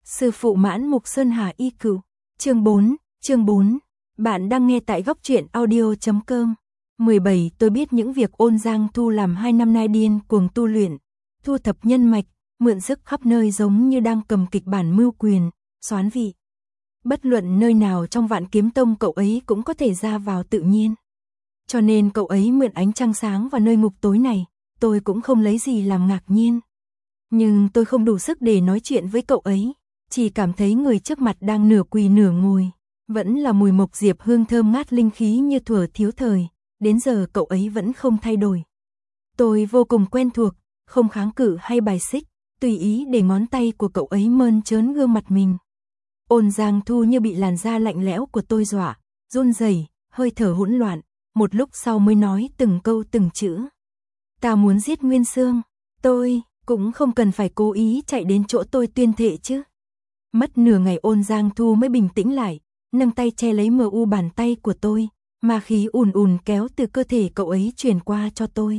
Sư phụ Mãn Mục Sơn Hà Y Cửu. Chương 4. Bạn đang nghe tại góc truyện audio.com. 17. Tôi biết những việc Ôn Giang Thu làm 2 năm nay điên cuồng tu luyện, thu thập nhân mạch, mượn sức khắp nơi giống như đang cầm kịch bản mưu quyền, soán vị. Bất luận nơi nào trong Vạn Kiếm Tông cậu ấy cũng có thể ra vào tự nhiên. Cho nên cậu ấy mượn ánh trăng sáng và nơi ngục tối này, tôi cũng không lấy gì làm ngạc nhiên. Nhưng tôi không đủ sức để nói chuyện với cậu ấy, chỉ cảm thấy người trước mặt đang nửa quỳ nửa ngồi, vẫn là mùi mộc diệp hương thơm ngát linh khí như thuở thiếu thời, đến giờ cậu ấy vẫn không thay đổi. Tôi vô cùng quen thuộc, không kháng cự hay bài xích, tùy ý để ngón tay của cậu ấy mơn trớn gương mặt mình. Ôn Giang Thu như bị làn da lạnh lẽo của tôi dọa, run rẩy, hơi thở hỗn loạn, một lúc sau mới nói từng câu từng chữ. Ta muốn giết Nguyên Sương, tôi cũng không cần phải cố ý chạy đến chỗ tôi tuyên thệ chứ. Mất nửa ngày Ôn Giang Thu mới bình tĩnh lại, nâng tay che lấy mờ u bàn tay của tôi, ma khí ùn ùn kéo từ cơ thể cậu ấy truyền qua cho tôi.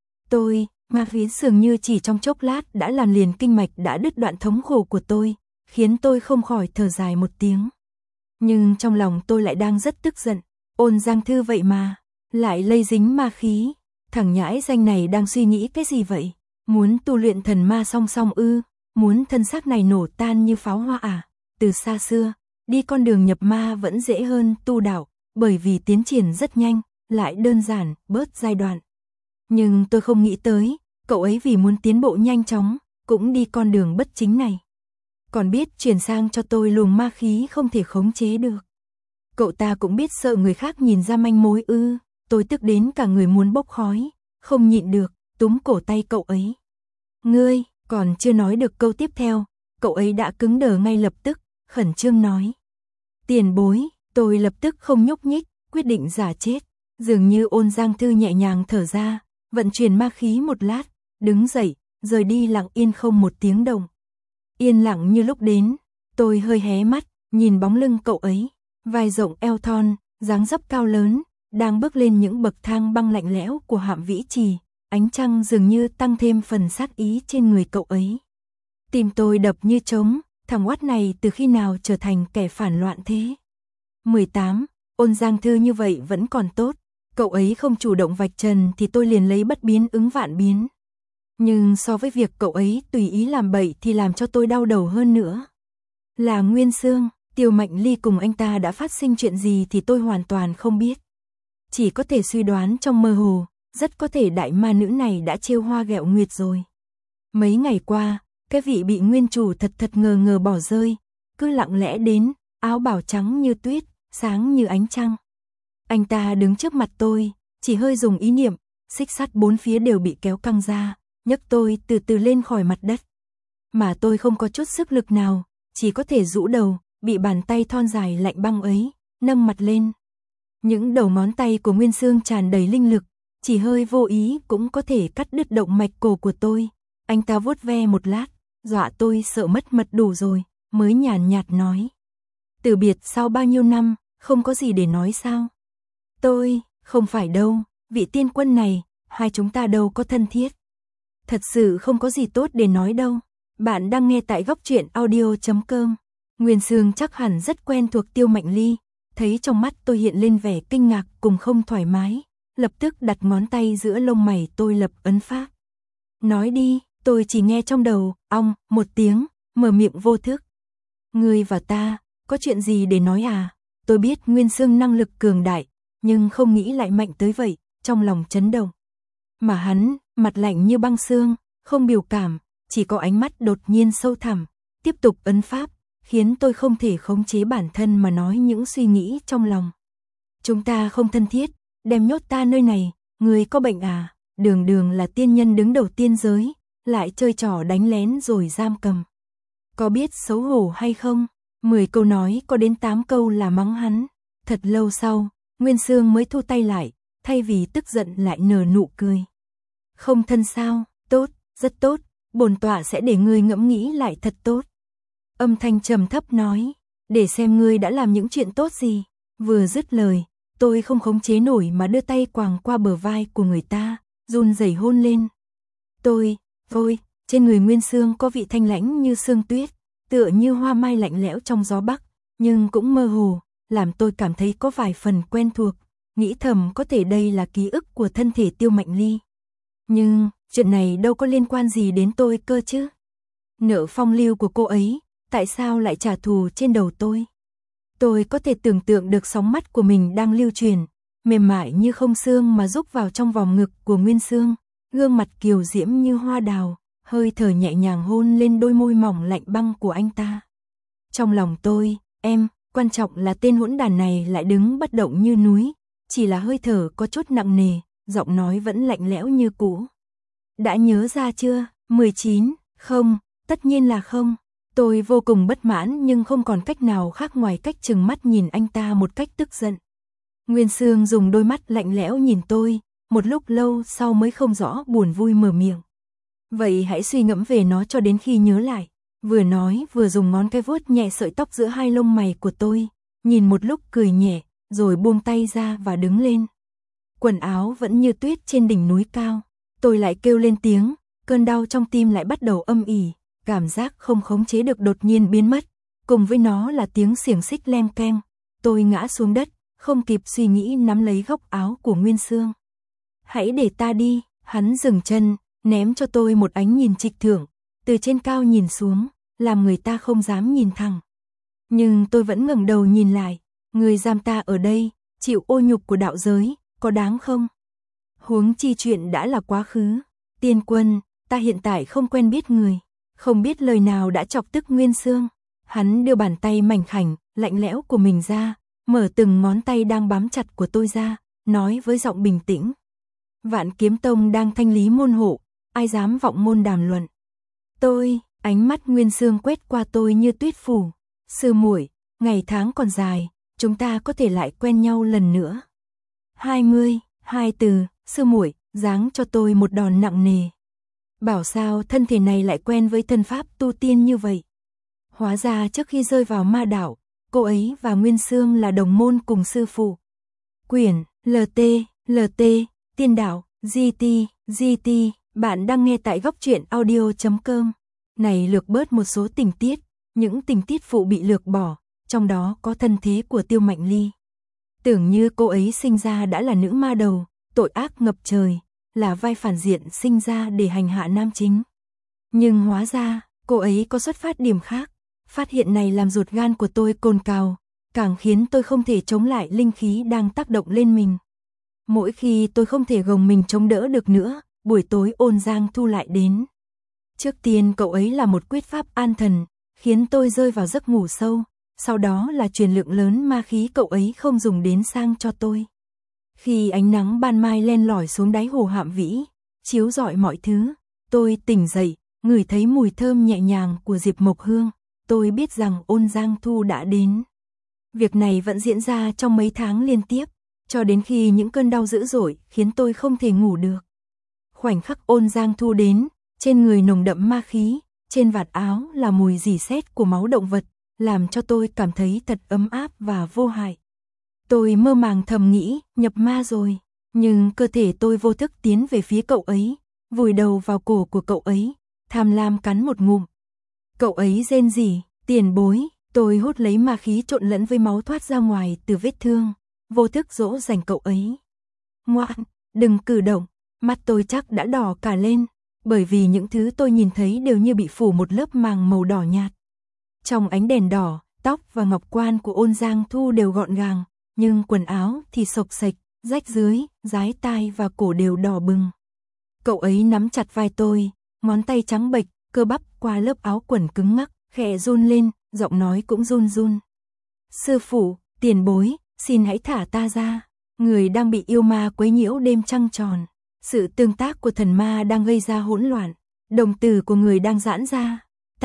Ma khí dường như chỉ trong chốc lát đã làm liền kinh mạch đã đứt đoạn thống khổ của tôi, khiến tôi không khỏi thở dài một tiếng. Nhưng trong lòng tôi lại đang rất tức giận, Ôn Giang Thư vậy mà, lại lây dính ma khí, thằng nhãi danh này đang suy nghĩ cái gì vậy? Muốn tu luyện thần ma song song ư? Muốn thân xác này nổ tan như pháo hoa à? Từ xa xưa, đi con đường nhập ma vẫn dễ hơn tu đạo, bởi vì tiến triển rất nhanh, lại đơn giản, bớt giai đoạn. Nhưng tôi không nghĩ tới, cậu ấy vì muốn tiến bộ nhanh chóng, cũng đi con đường bất chính này. Còn biết chuyển sang cho tôi luồng ma khí không thể khống chế được. Cậu ta cũng biết sợ người khác nhìn ra manh mối ư? Tôi tức đến cả người muốn bốc khói, không nhịn được, túm cổ tay cậu ấy. Ngươi, còn chưa nói được câu tiếp theo, cậu ấy đã cứng đờ ngay lập tức, khẩn trương nói. Tiền bối, tôi lập tức không nhúc nhích, quyết định giả chết. Dường như Ôn Giang Thư nhẹ nhàng thở ra, vận chuyển ma khí một lát, đứng dậy, rời đi lặng yên không một tiếng động. Yên lặng như lúc đến, tôi hơi hé mắt, nhìn bóng lưng cậu ấy, vai rộng eo thon, dáng dấp cao lớn, đang bước lên những bậc thang băng lạnh lẽo của Hạm Vĩ Trì, ánh trăng dường như tăng thêm phần sát ý trên người cậu ấy. Tim tôi đập như trống, thằng oát này từ khi nào trở thành kẻ phản loạn thế? 18. Ôn Giang Thư như vậy vẫn còn tốt, cậu ấy không chủ động vạch trần thì tôi liền lấy bất biến ứng vạn biến. Nhưng so với việc cậu ấy tùy ý làm bậy thì làm cho tôi đau đầu hơn nữa. Là Nguyên Sương, Tiêu Mệnh Ly cùng anh ta đã phát sinh chuyện gì thì tôi hoàn toàn không biết. Chỉ có thể suy đoán trong mơ hồ, rất có thể đại ma nữ này đã trêu hoa ghẹo nguyệt rồi. Mấy ngày qua, cái vị bị nguyên chủ thật ngờ bỏ rơi, cứ lặng lẽ đến, áo bào trắng như tuyết, sáng như ánh trăng. Anh ta đứng trước mặt tôi, chỉ hơi dùng ý niệm, xích sắt bốn phía đều bị kéo căng ra, nhấc tôi từ từ lên khỏi mặt đất. Mà tôi không có chút sức lực nào, chỉ có thể rũ đầu, bị bàn tay thon dài lạnh băng ấy, nâng mặt lên. Những đầu ngón tay của Nguyên Sương tràn đầy linh lực, chỉ hơi vô ý cũng có thể cắt đứt động mạch cổ của tôi. Anh ta vuốt ve một lát, dọa tôi sợ mất mật đủ rồi, mới nhàn nhạt nói. Từ biệt sau bao nhiêu năm, không có gì để nói sao? Tôi, không phải đâu, vị tiên quân này, hai chúng ta đâu có thân thiết. Thật sự không có gì tốt để nói đâu. Bạn đang nghe tại góc truyện audio.com. Nguyên Sương chắc hẳn rất quen thuộc Tiêu Mệnh Ly, thấy trong mắt tôi hiện lên vẻ kinh ngạc cùng không thoải mái, lập tức đặt ngón tay giữa lông mày tôi lập ấn pháp. Nói đi, tôi chỉ nghe trong đầu, ong, một tiếng, mở miệng vô thức. Ngươi và ta, có chuyện gì để nói à? Tôi biết Nguyên Sương năng lực cường đại, nhưng không nghĩ lại mạnh tới vậy, trong lòng chấn động. Mà hắn, mặt lạnh như băng xương, không biểu cảm, chỉ có ánh mắt đột nhiên sâu thẳm, tiếp tục ấn pháp, khiến tôi không thể khống chế bản thân mà nói những suy nghĩ trong lòng. Chúng ta không thân thiết, đem nhốt ta nơi này, ngươi có bệnh à? Đường là tiên nhân đứng đầu tiên giới, lại chơi trò đánh lén rồi giam cầm. Có biết xấu hổ hay không? 10 câu nói có đến 8 câu là mắng hắn. Thật lâu sau, Nguyên Sương mới thu tay lại, thay vì tức giận lại nở nụ cười. Không thân sao? Tốt, rất tốt, bổn tọa sẽ để ngươi ngẫm nghĩ lại thật tốt. Âm thanh trầm thấp nói, để xem ngươi đã làm những chuyện tốt gì. Vừa dứt lời, tôi không khống chế nổi mà đưa tay quàng qua bờ vai của người ta, run rẩy hôn lên. Trên người Nguyên Sương có vị thanh lãnh như sương tuyết, tựa như hoa mai lạnh lẽo trong gió bắc, nhưng cũng mơ hồ, làm tôi cảm thấy có vài phần quen thuộc, nghĩ thầm có thể đây là ký ức của thân thể Tiêu Mạnh Ly. Nhưng, chuyện này đâu có liên quan gì đến tôi cơ chứ. Nợ phong lưu của cô ấy, tại sao lại trả thù trên đầu tôi? Tôi có thể tưởng tượng được sóng mắt của mình đang lưu truyền, mềm mại như không xương mà rúc vào trong vòng ngực của Nguyên Sương, gương mặt kiều diễm như hoa đào, hơi thở nhẹ nhàng hôn lên đôi môi mỏng lạnh băng của anh ta. Trong lòng tôi, quan trọng là tên hỗn đàn này lại đứng bất động như núi, chỉ là hơi thở có chút nặng nề, giọng nói vẫn lạnh lẽo như cũ. Đã nhớ ra chưa? 19, không, tất nhiên là không. Tôi vô cùng bất mãn nhưng không còn cách nào khác ngoài cách trừng mắt nhìn anh ta một cách tức giận. Nguyên Sương dùng đôi mắt lạnh lẽo nhìn tôi, một lúc lâu sau mới không rõ buồn vui mở miệng. Vậy hãy suy ngẫm về nó cho đến khi nhớ lại. Vừa nói vừa dùng ngón cái vuốt nhẹ sợi tóc giữa hai lông mày của tôi, nhìn một lúc cười nhẹ, rồi buông tay ra và đứng lên. Quần áo vẫn như tuyết trên đỉnh núi cao, tôi lại kêu lên tiếng, cơn đau trong tim lại bắt đầu âm ỉ, cảm giác không khống chế được đột nhiên biến mất, cùng với nó là tiếng xiềng xích leng keng. Tôi ngã xuống đất, không kịp suy nghĩ nắm lấy góc áo của Nguyên Sương. Hãy để ta đi, hắn dừng chân, ném cho tôi một ánh nhìn trịch thượng, từ trên cao nhìn xuống, làm người ta không dám nhìn thẳng. Nhưng tôi vẫn ngẩng đầu nhìn lại, người giam ta ở đây, chịu ô nhục của đạo giới, có đáng không? Huống chi chuyện đã là quá khứ. Tiên Quân, ta hiện tại không quen biết người, không biết lời nào đã chọc tức Nguyên Sương. Hắn đưa bàn tay mảnh khảnh, lạnh lẽo của mình ra, mở từng ngón tay đang bám chặt của tôi ra, nói với giọng bình tĩnh. Vạn Kiếm Tông đang thanh lý môn hộ, ai dám vọng môn đàm luận. Ánh mắt Nguyên Sương quét qua tôi như tuyết phủ. Sư muội, ngày tháng còn dài, chúng ta có thể lại quen nhau lần nữa. 22 từ, sư muội, giáng cho tôi một đòn nặng nề. Bảo sao thân thể này lại quen với thân pháp tu tiên như vậy. Hóa ra trước khi rơi vào ma đảo, cô ấy và Nguyên Sương là đồng môn cùng sư phụ. Quyển, LT, tiên đạo, GT, bạn đang nghe tại góc truyện audio.com. Này lược bớt một số tình tiết, những tình tiết phụ bị lược bỏ, trong đó có thân thế của Tiêu Mạnh Ly. Tưởng như cô ấy sinh ra đã là nữ ma đầu, tội ác ngập trời, là vai phản diện sinh ra để hành hạ nam chính. Nhưng hóa ra, cô ấy có xuất phát điểm khác, phát hiện này làm ruột gan của tôi cồn cào, càng khiến tôi không thể chống lại linh khí đang tác động lên mình. Mỗi khi tôi không thể gồng mình chống đỡ được nữa, buổi tối Ôn Giang Thu lại đến. Trước tiên cậu ấy là một quyết pháp an thần, khiến tôi rơi vào giấc ngủ sâu, sau đó là truyền lượng lớn ma khí cậu ấy không dùng đến sang cho tôi. Khi ánh nắng ban mai len lỏi xuống đáy hồ Hạm Vĩ, chiếu rọi mọi thứ, tôi tỉnh dậy, ngửi thấy mùi thơm nhẹ nhàng của diệp mộc hương, tôi biết rằng Ôn Giang Thu đã đến. Việc này vẫn diễn ra trong mấy tháng liên tiếp, cho đến khi những cơn đau dữ dội khiến tôi không thể ngủ được. Khoảnh khắc Ôn Giang Thu đến, trên người nồng đậm ma khí, trên vạt áo là mùi rỉ sét của máu động vật, làm cho tôi cảm thấy thật ấm áp và vô hại. Tôi mơ màng thầm nghĩ, nhập ma rồi, nhưng cơ thể tôi vô thức tiến về phía cậu ấy, vùi đầu vào cổ của cậu ấy, tham lam cắn một ngụm. Cậu ấy rên rỉ, tiền bối, tôi hút lấy ma khí trộn lẫn với máu thoát ra ngoài từ vết thương, vô thức dỗ dành cậu ấy. Ngoan, đừng cử động, mắt tôi chắc đã đỏ cả lên, bởi vì những thứ tôi nhìn thấy đều như bị phủ một lớp màng màu đỏ nhạt. Trong ánh đèn đỏ, tóc và ngọc quan của Ôn Giang Thu đều gọn gàng, nhưng quần áo thì xộc xệch, rách dưới, dái tai và cổ đều đỏ bừng. Cậu ấy nắm chặt vai tôi, ngón tay trắng bệch, cơ bắp qua lớp áo quần cứng ngắc, khẽ run lên, giọng nói cũng run run. Sư phụ, tiền bối, xin hãy thả ta ra, người đang bị yêu ma quấy nhiễu đêm trăng tròn. Sự tương tác của thần ma đang gây ra hỗn loạn, đồng tử của người đang giãn ra.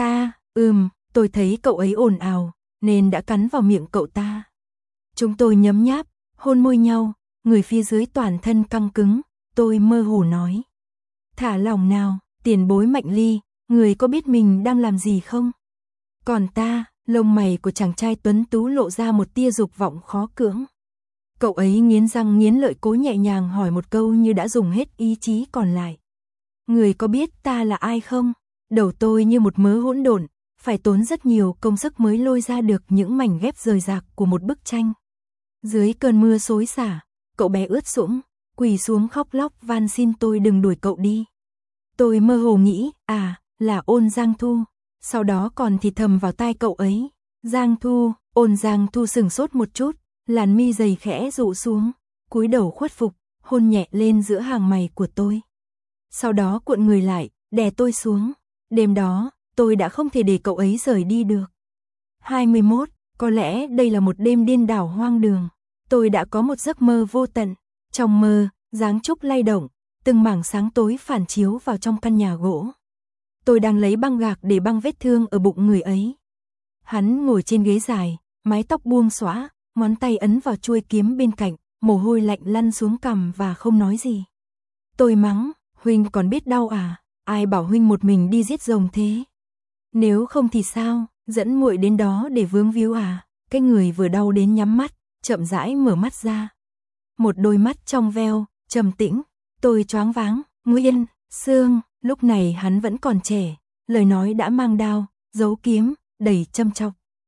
Tôi thấy cậu ấy ồn ào, nên đã cắn vào miệng cậu ta. Chúng tôi nhấm nháp, hôn môi nhau, người phía dưới toàn thân căng cứng, tôi mơ hồ nói. Thả lòng nào, tiền bối Mạnh Ly, người có biết mình đang làm gì không? Còn ta, lông mày của chàng trai tuấn tú lộ ra một tia dục vọng khó cưỡng. Cậu ấy nghiến răng nghiến lợi cố nhẹ nhàng hỏi một câu như đã dùng hết ý chí còn lại. Người có biết ta là ai không? Đầu tôi như một mớ hỗn độn, phải tốn rất nhiều công sức mới lôi ra được những mảnh ghép rời rạc của một bức tranh. Dưới cơn mưa xối xả, cậu bé ướt sũng, quỳ xuống khóc lóc van xin tôi đừng đuổi cậu đi. Tôi mơ hồ nghĩ, là Ôn Giang Thu, sau đó còn thì thầm vào tai cậu ấy. Giang Thu, Ôn Giang Thu sừng sốt một chút, làn mi dày khẽ rụ xuống, cúi đầu khuất phục, hôn nhẹ lên giữa hàng mày của tôi. Sau đó cuộn người lại, đè tôi xuống. Đêm đó, tôi đã không thể để cậu ấy rời đi được. 21, có lẽ đây là một đêm điên đảo hoang đường. Tôi đã có một giấc mơ vô tận. Trong mơ, giáng trúc lay động, từng mảng sáng tối phản chiếu vào trong căn nhà gỗ. Tôi đang lấy băng gạc để băng vết thương ở bụng người ấy. Hắn ngồi trên ghế dài, mái tóc buông xõa, ngón tay ấn vào chuôi kiếm bên cạnh, mồ hôi lạnh lăn xuống cằm và không nói gì. Tôi mắng, huynh còn biết đau à? Ai bảo huynh một mình đi giết rồng thế? Nếu không thì sao, dẫn muội đến đó để vướng víu à? Cái người vừa đau đến nhắm mắt, chậm rãi mở mắt ra. Một đôi mắt trong veo, trầm tĩnh, tôi choáng váng, Nguyên, Sương, lúc này hắn vẫn còn trẻ, lời nói đã mang đao, giấu kiếm, đầy châm chọc.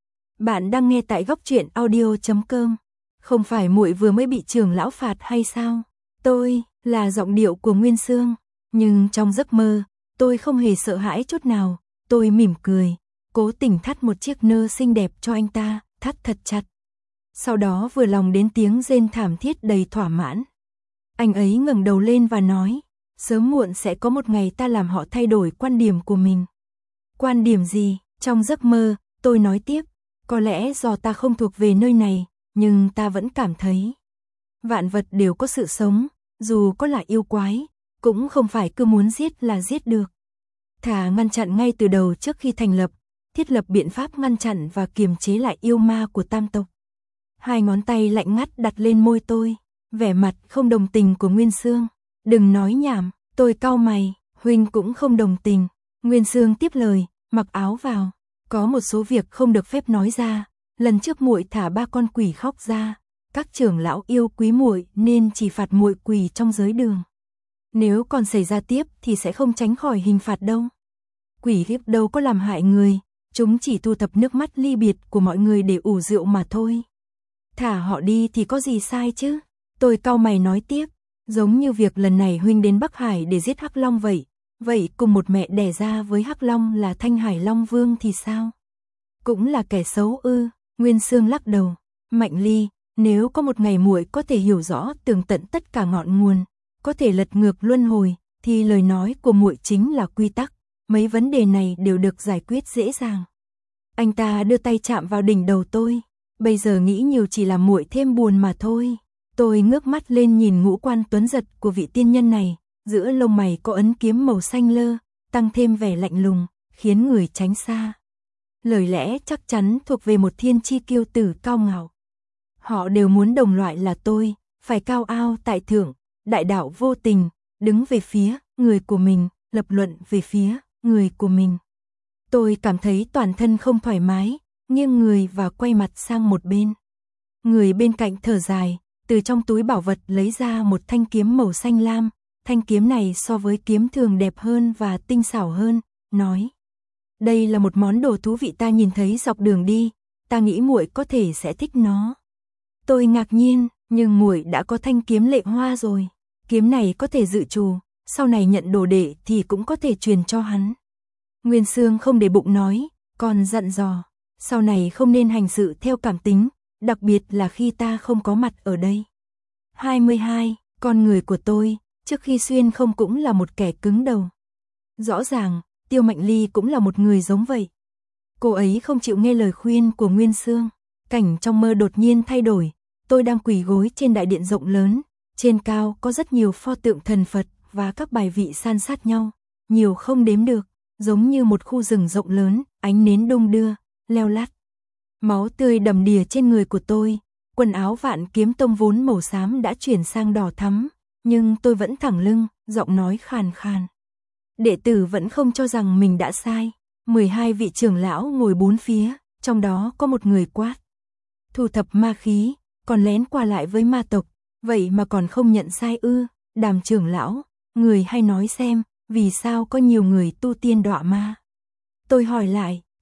Bạn đang nghe tại góc truyện audio.com. Không phải muội vừa mới bị trưởng lão phạt hay sao? Tôi, là giọng điệu của Nguyên Sương, nhưng trong giấc mơ, tôi không hề sợ hãi chút nào, tôi mỉm cười, cố tình thắt một chiếc nơ xinh đẹp cho anh ta, thắt thật chặt. Sau đó vừa lòng đến tiếng rên thảm thiết đầy thỏa mãn. Anh ấy ngẩng đầu lên và nói, sớm muộn sẽ có một ngày ta làm họ thay đổi quan điểm của mình. Quan điểm gì? Trong giấc mơ, tôi nói tiếp, có lẽ do ta không thuộc về nơi này, nhưng ta vẫn cảm thấy vạn vật đều có sự sống, dù có là yêu quái, cũng không phải cứ muốn giết là giết được. Thà ngăn chặn ngay từ đầu trước khi thành lập, thiết lập biện pháp ngăn chặn và kiềm chế lại yêu ma của tam tộc. Hai ngón tay lạnh ngắt đặt lên môi tôi, vẻ mặt không đồng tình của Nguyên Sương. Đừng nói nhảm, tôi cau mày, huynh cũng không đồng tình. Nguyên Sương tiếp lời, mặc áo vào, có một số việc không được phép nói ra. Lần trước muội thả 3 con quỷ khóc ra, các trưởng lão yêu quý muội nên chỉ phạt muội quỷ trong giới đường. Nếu còn xảy ra tiếp thì sẽ không tránh khỏi hình phạt đâu. Quỷ khiếp đâu có làm hại người, chúng chỉ thu thập nước mắt ly biệt của mọi người để ủ rượu mà thôi. Thả họ đi thì có gì sai chứ? Tôi cau mày nói tiếp, giống như việc lần này huynh đến Bắc Hải để giết Hắc Long vậy. Vậy cùng một mẹ đẻ ra với Hắc Long là Thanh Hải Long Vương thì sao? Cũng là kẻ xấu ư? Nguyên Sương lắc đầu, Mạnh Ly, nếu có một ngày muội có thể hiểu rõ tường tận tất cả ngọn nguồn, có thể lật ngược luân hồi, thì lời nói của muội chính là quy tắc. Mấy vấn đề này đều được giải quyết dễ dàng. Anh ta đưa tay chạm vào đỉnh đầu tôi. Bây giờ nghĩ nhiều chỉ làm muội thêm buồn mà thôi. Tôi ngước mắt lên nhìn ngũ quan tuấn giật của vị tiên nhân này, giữa lông mày có ấn kiếm màu xanh lơ, tăng thêm vẻ lạnh lùng, khiến người tránh xa. Lời lẽ chắc chắn thuộc về một thiên chi kiêu tử cao ngạo. Họ đều muốn đồng loại là tôi, phải cao ao tại thượng, đại đạo vô tình, đứng về phía người của mình, lập luận về phía người của mình. Tôi cảm thấy toàn thân không thoải mái, nghiêng người và quay mặt sang một bên. Người bên cạnh thở dài, từ trong túi bảo vật lấy ra một thanh kiếm màu xanh lam. Thanh kiếm này so với kiếm thường đẹp hơn và tinh xảo hơn, nói. Đây là một món đồ thú vị ta nhìn thấy dọc đường đi, ta nghĩ muội có thể sẽ thích nó. Tôi ngạc nhiên, nhưng muội đã có thanh kiếm lệ hoa rồi. Kiếm này có thể dự trù, sau này nhận đồ đệ thì cũng có thể truyền cho hắn. Nguyên Sương không để bụng nói, còn dặn dò, sau này không nên hành sự theo cảm tính, đặc biệt là khi ta không có mặt ở đây. 22. Con người của tôi, trước khi xuyên không cũng là một kẻ cứng đầu. Rõ ràng, Tiêu Mạnh Ly cũng là một người giống vậy. Cô ấy không chịu nghe lời khuyên của Nguyên Sương. Cảnh trong mơ đột nhiên thay đổi, tôi đang quỳ gối trên đại điện rộng lớn, trên cao có rất nhiều pho tượng thần Phật và các bài vị san sát nhau, nhiều không đếm được, giống như một khu rừng rộng lớn, ánh nến đung đưa, leo lắt. Máu tươi đầm đìa trên người của tôi, quần áo Vạn Kiếm Tông vốn màu xám đã chuyển sang đỏ thắm, nhưng tôi vẫn thẳng lưng, giọng nói khàn khàn. Đệ tử vẫn không cho rằng mình đã sai. 12 vị trưởng lão ngồi bốn phía, trong đó có một người quát. Thu thập ma khí, còn lén qua lại với ma tộc, vậy mà còn không nhận sai ư? Đàm trưởng lão, người hay nói xem, vì sao có nhiều người tu tiên đọa ma? Tôi hỏi lại,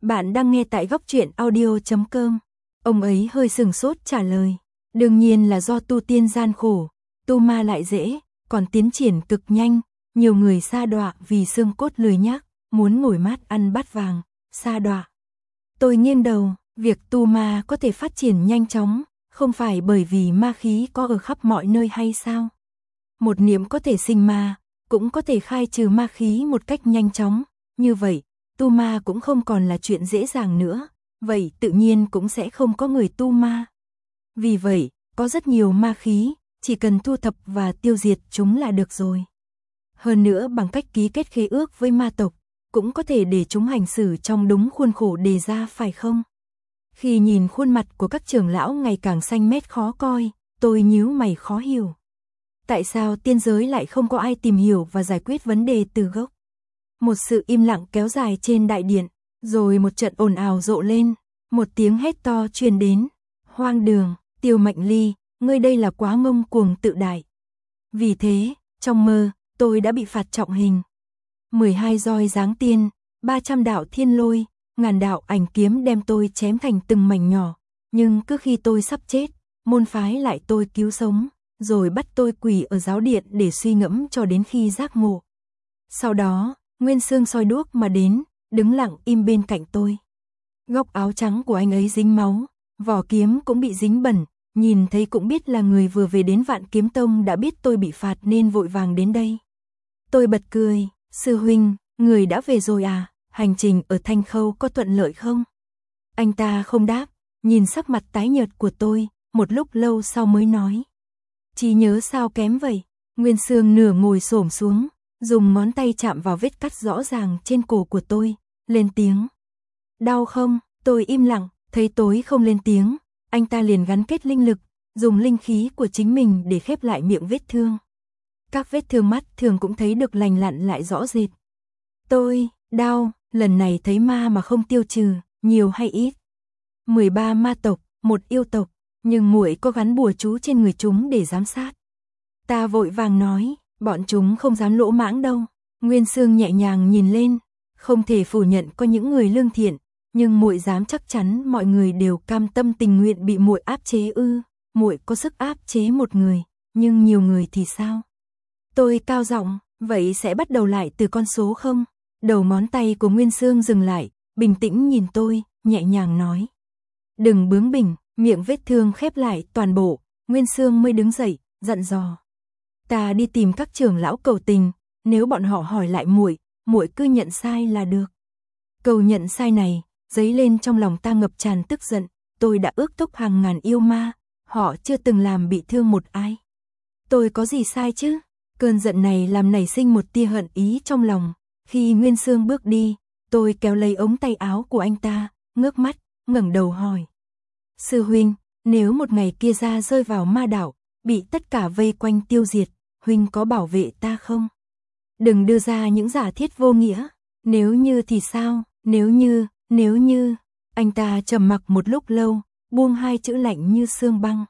Bạn đang nghe tại góc truyện audio.com. Ông ấy hơi sừng sốt trả lời. Đương nhiên là do tu tiên gian khổ, tu ma lại dễ, còn tiến triển cực nhanh. Nhiều người sa đọa vì xương cốt lười nhác, muốn ngồi mát ăn bát vàng, sa đọa. Tôi nghiêng đầu, việc tu ma có thể phát triển nhanh chóng, không phải bởi vì ma khí có ở khắp mọi nơi hay sao? Một niệm có thể sinh ma, cũng có thể khai trừ ma khí một cách nhanh chóng, như vậy, tu ma cũng không còn là chuyện dễ dàng nữa, vậy tự nhiên cũng sẽ không có người tu ma. Vì vậy, có rất nhiều ma khí, chỉ cần thu thập và tiêu diệt chúng là được rồi. Hơn nữa bằng cách ký kết khế ước với ma tộc, cũng có thể để chúng hành xử trong đúng khuôn khổ đề ra phải không? Khi nhìn khuôn mặt của các trưởng lão ngày càng xanh mét khó coi, tôi nhíu mày khó hiểu. Tại sao tiên giới lại không có ai tìm hiểu và giải quyết vấn đề từ gốc? Một sự im lặng kéo dài trên đại điện, rồi một trận ồn ào rộ lên, một tiếng hét to truyền đến. Hoang đường, Tiêu Mệnh Ly, ngươi đây là quá ngông cuồng tự đại. Vì thế, trong mơ, tôi đã bị phạt trọng hình. 12 roi giáng tiên, 300 đạo thiên lôi, ngàn đạo ảnh kiếm đem tôi chém thành từng mảnh nhỏ. Nhưng cứ khi tôi sắp chết, môn phái lại tôi cứu sống, rồi bắt tôi quỳ ở giáo điện để suy ngẫm cho đến khi giác ngộ. Sau đó, Nguyên Sương soi đuốc mà đến, đứng lặng im bên cạnh tôi. Góc áo trắng của anh ấy dính máu, vỏ kiếm cũng bị dính bẩn, nhìn thấy cũng biết là người vừa về đến Vạn Kiếm Tông đã biết tôi bị phạt nên vội vàng đến đây. Tôi bật cười, sư huynh, người đã về rồi à, hành trình ở Thanh Khâu có thuận lợi không? Anh ta không đáp, nhìn sắc mặt tái nhợt của tôi, một lúc lâu sau mới nói. Trí nhớ sao kém vậy? Nguyên Sương nửa ngồi xổm xuống, dùng ngón tay chạm vào vết cắt rõ ràng trên cổ của tôi, lên tiếng. Đau không? Tôi im lặng, thấy tối không lên tiếng, anh ta liền gắn kết linh lực, dùng linh khí của chính mình để khép lại miệng vết thương. Các vết thương mắt thường cũng thấy được lành lặn lại rõ rệt. Tôi, đau, lần này thấy ma mà không tiêu trừ, nhiều hay ít? 13 ma tộc, một yêu tộc, nhưng muội có gắn bùa chú trên người chúng để giám sát. Ta vội vàng nói, bọn chúng không dám lỗ mãng đâu. Nguyên Sương nhẹ nhàng nhìn lên, không thể phủ nhận có những người lương thiện, nhưng muội dám chắc chắn mọi người đều cam tâm tình nguyện bị muội áp chế ư? Muội có sức áp chế một người, nhưng nhiều người thì sao? Tôi cao giọng, vậy sẽ bắt đầu lại từ con số không? Đầu ngón tay của Nguyên Sương dừng lại, bình tĩnh nhìn tôi, nhẹ nhàng nói. Đừng bướng bỉnh, miệng vết thương khép lại toàn bộ, Nguyên Sương mới đứng dậy, dặn dò. Ta đi tìm các trưởng lão cầu tình, nếu bọn họ hỏi lại muội, muội cứ nhận sai là được. Câu nhận sai này, dấy lên trong lòng ta ngập tràn tức giận, tôi đã ước thúc hàng ngàn yêu ma, họ chưa từng làm bị thương một ai. Tôi có gì sai chứ? Cơn giận này làm nảy sinh một tia hận ý trong lòng, khi Nguyên Sương bước đi, tôi kéo lấy ống tay áo của anh ta, ngước mắt, ngẩng đầu hỏi. Sư huynh, nếu một ngày kia ra rơi vào ma đảo, bị tất cả vây quanh tiêu diệt, huynh có bảo vệ ta không? Đừng đưa ra những giả thiết vô nghĩa, nếu như thì sao, nếu như, anh ta trầm mặc một lúc lâu, buông hai chữ lạnh như xương băng.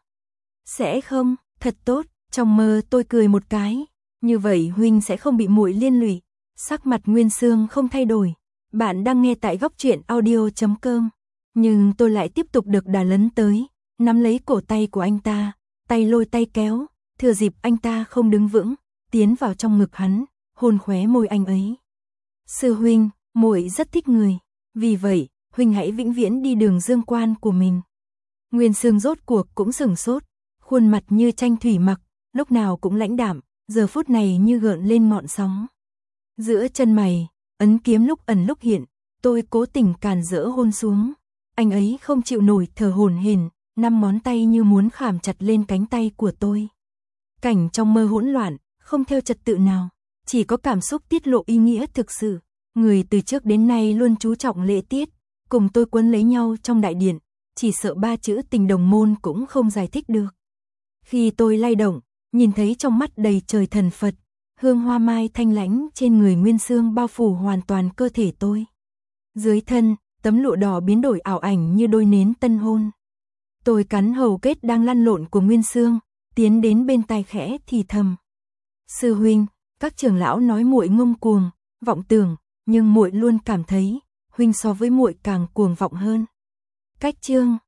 Sẽ không, thật tốt, trong mơ tôi cười một cái, như vậy huynh sẽ không bị muội liên lụy. Sắc mặt Nguyên Sương không thay đổi, bạn đang nghe tại góc truyện audio.com, nhưng tôi lại tiếp tục được đà lấn tới, nắm lấy cổ tay của anh ta, tay lôi tay kéo, thừa dịp anh ta không đứng vững, tiến vào trong ngực hắn, hôn khóe môi anh ấy. Sư huynh, muội rất thích người, vì vậy, huynh hãy vĩnh viễn đi đường dương quan của mình. Nguyên Sương rốt cuộc cũng sửng sốt, khuôn mặt như tranh thủy mặc, lúc nào cũng lãnh đạm, giờ phút này như gợn lên ngọn sóng. Giữa chân mày, ấn kiếm lúc ẩn lúc hiện, tôi cố tình càn rỡ hôn xuống. Anh ấy không chịu nổi thở hổn hển, 5 ngón tay như muốn khảm chặt lên cánh tay của tôi. Cảnh trong mơ hỗn loạn, không theo trật tự nào, chỉ có cảm xúc tiết lộ ý nghĩa thực sự. Người từ trước đến nay luôn chú trọng lễ tiết, cùng tôi quấn lấy nhau trong đại điện, chỉ sợ 3 chữ tình đồng môn cũng không giải thích được. Khi tôi lay động, nhìn thấy trong mắt đầy trời thần Phật, hương hoa mai thanh lãnh trên người Nguyên Sương bao phủ hoàn toàn cơ thể tôi. Dưới thân, tấm lụa đỏ biến đổi ảo ảnh như đôi nến tân hôn. Tôi cắn hầu kết đang lăn lộn của Nguyên Sương, tiến đến bên tai khẽ thì thầm. Sư huynh, các trưởng lão nói muội ngông cuồng, vọng tưởng, nhưng muội luôn cảm thấy, huynh so với muội càng cuồng vọng hơn. Cách chương